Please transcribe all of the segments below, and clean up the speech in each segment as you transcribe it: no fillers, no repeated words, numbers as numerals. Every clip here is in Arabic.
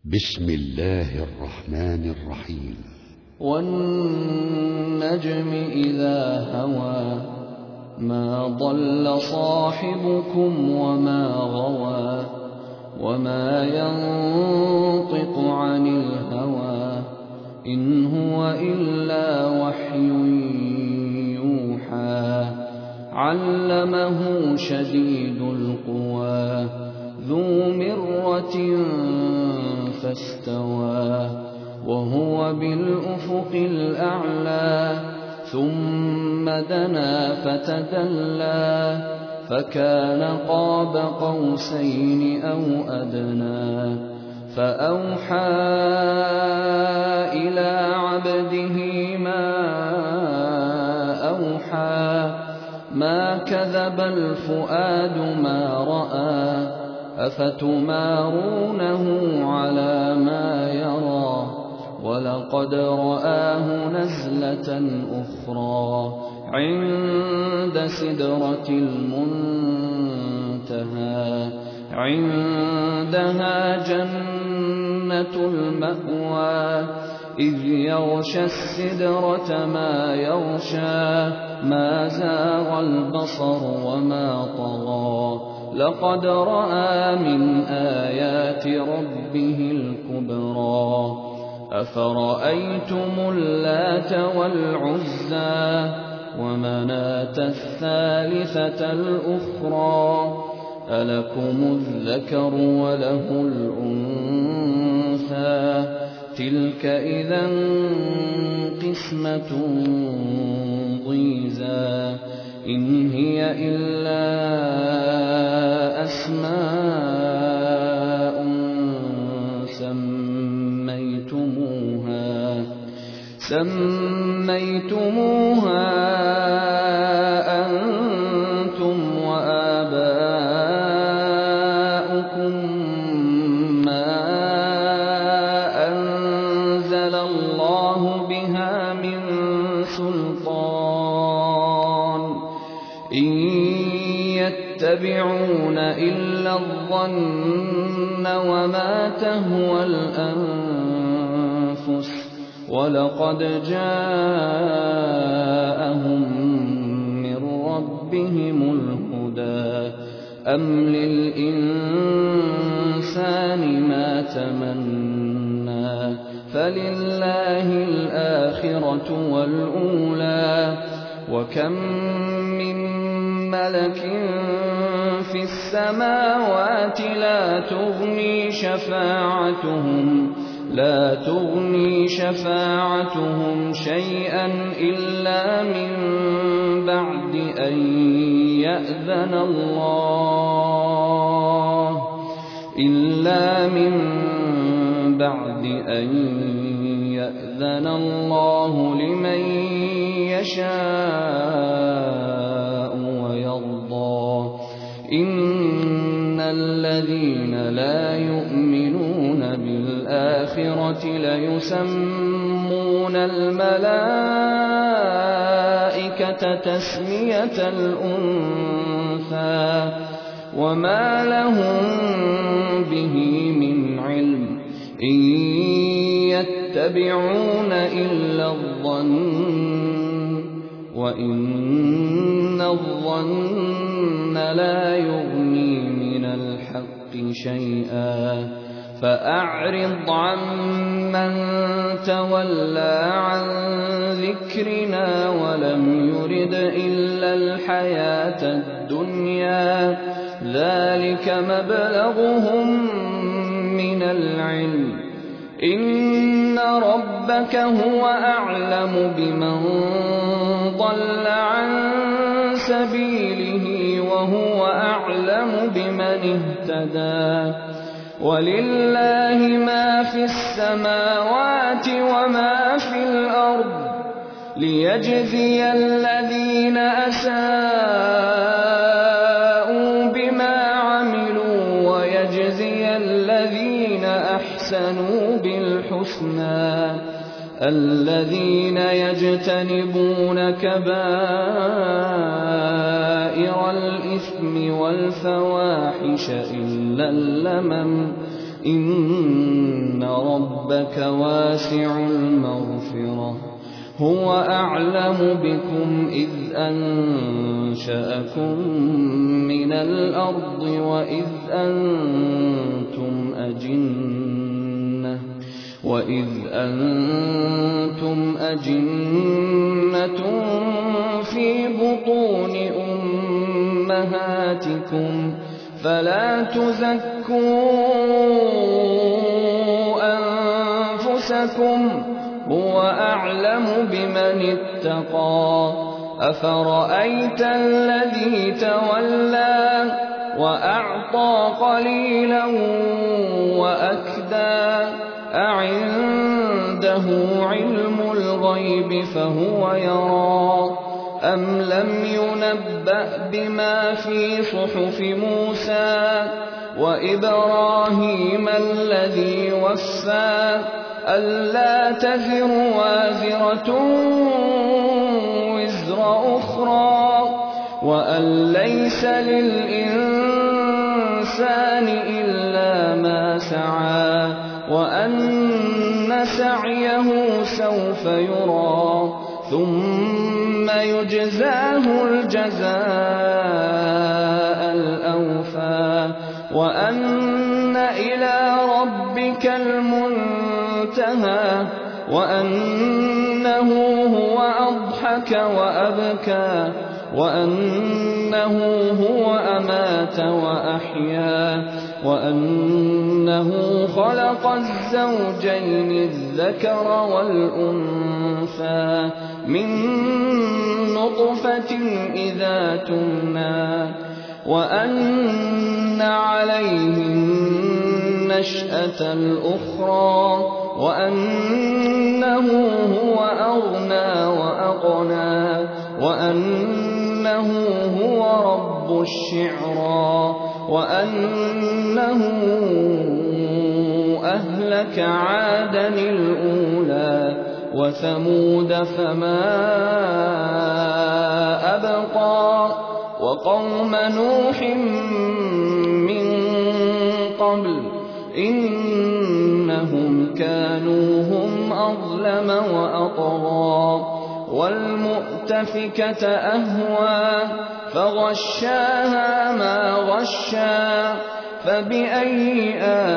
بسم الله الرحمن الرحيم. والنجم إذا هوى ما ضل صاحبكم وما غوى وما ينطق عن الهوى إن هو إلا وحي يوحى علمه شديد القوى ذو مرة فاستوى وهو بالأفق الأعلى ثم دنا فتدلى فكان قاب قوسين أو أدنى فأوحى إلى عبده ما أوحى ما كذب الفؤاد ما رأى أفتمارونه على ما يرى ولقد رآه نزلة أخرى عند سدرة المنتهى عندها جنة المأوى إذ يغشى السدرة ما يغشى ما زاغ البصر وما طغى لقد رأى من آيات ربه الكبرى أفرأيتم اللات والعزى ومناة الثالثة الأخرى ألكم الذكر وله الأنثى تلك إذا قسمة ضيزى إن هي إلا أسماء سميتموها أنتم وآباؤكم ما أنزل الله بها من سلطان إن يتبعون إلا الظن وما تهوى الأنفس ولقد جاءهم من ربهم الهدى أم للإنسان ما تمنى فلله الآخرة والأولى وكم من ملك في السماوات لا تغني شفاعتهم شيئا إلا من بعد أن يأذن الله لمن يشاء ويرضى إن الذين لا يؤمنون بالآخرة ليسمون الملائكة تسمية الأنثى وما لهم به من علم إن يتبعون إلا الظن وإن الظن لا يغني من الحق شيئا فأعرض عمن تولى عن ذكرنا ولم يرد إلا الحياة الدنيا ذلك مبلغهم من العلم إن ربك هو أعلم بمن ضل عن سبيله وهو أعلم بمن اهتدى ولله ما في السماوات وما في الأرض ليجزي الذين أساءوا بما عملوا ويجزي الذين أحسنوا بالحسنى الذين يجتنبون كبائر الإثم والفواحش إلا اللمم إن ربك واسع المغفرة هو أعلم بكم إذ أنشأكم من الأرض وإذ أنتم أجنة في بطون أمهاتكم فلا تزكوا أنفسكم هو أعلم بمن اتقى أفرأيت الذي تولى وأعطى قليلا وأكدى أعنده علم الغيب فهو يرى أم لم ينبأ بما في صحف موسى وإبراهيم الذي وفى ألا تزر وازرة وزر أخرى وأن ليس للإنسان إلا ما سعى وأن سعيه سوف يرى ثم يجزاه الجزاء الأوفى وأن إلى ربك المنتهى وأنه هو أضحك وأبكى وأنه هو أمات وأحيا وأنه خلق الزوجين الذكر والأنثى من نطفة إذا تمنى وأن عليه النشأة الأخرى وأنه هو أغنى وأقنى وأنه هو رب الشعرى وأنه أهلك عادا الأولى وثمود فما أبقى وقوم نوح من قبل إنهم كانوا هم أظلم وأطغى والمؤتفكة أهوى فغشاها ما غشا فبأي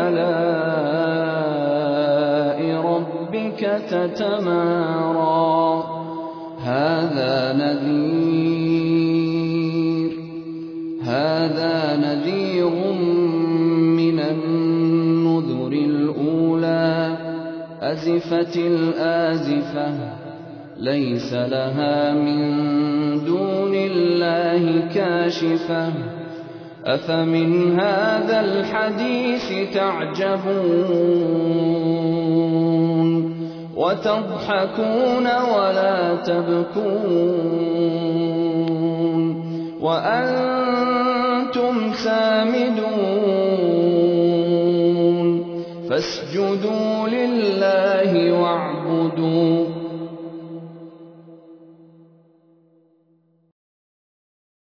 آلاء ربك تتمارى هذا نذير من النذر الأولى أزفت الآزفة ليس لها من دون الله كاشفة أفمن هذا الحديث تعجبون وتضحكون ولا تبكون وأنتم سامدون فاسجدوا لله واعبدوا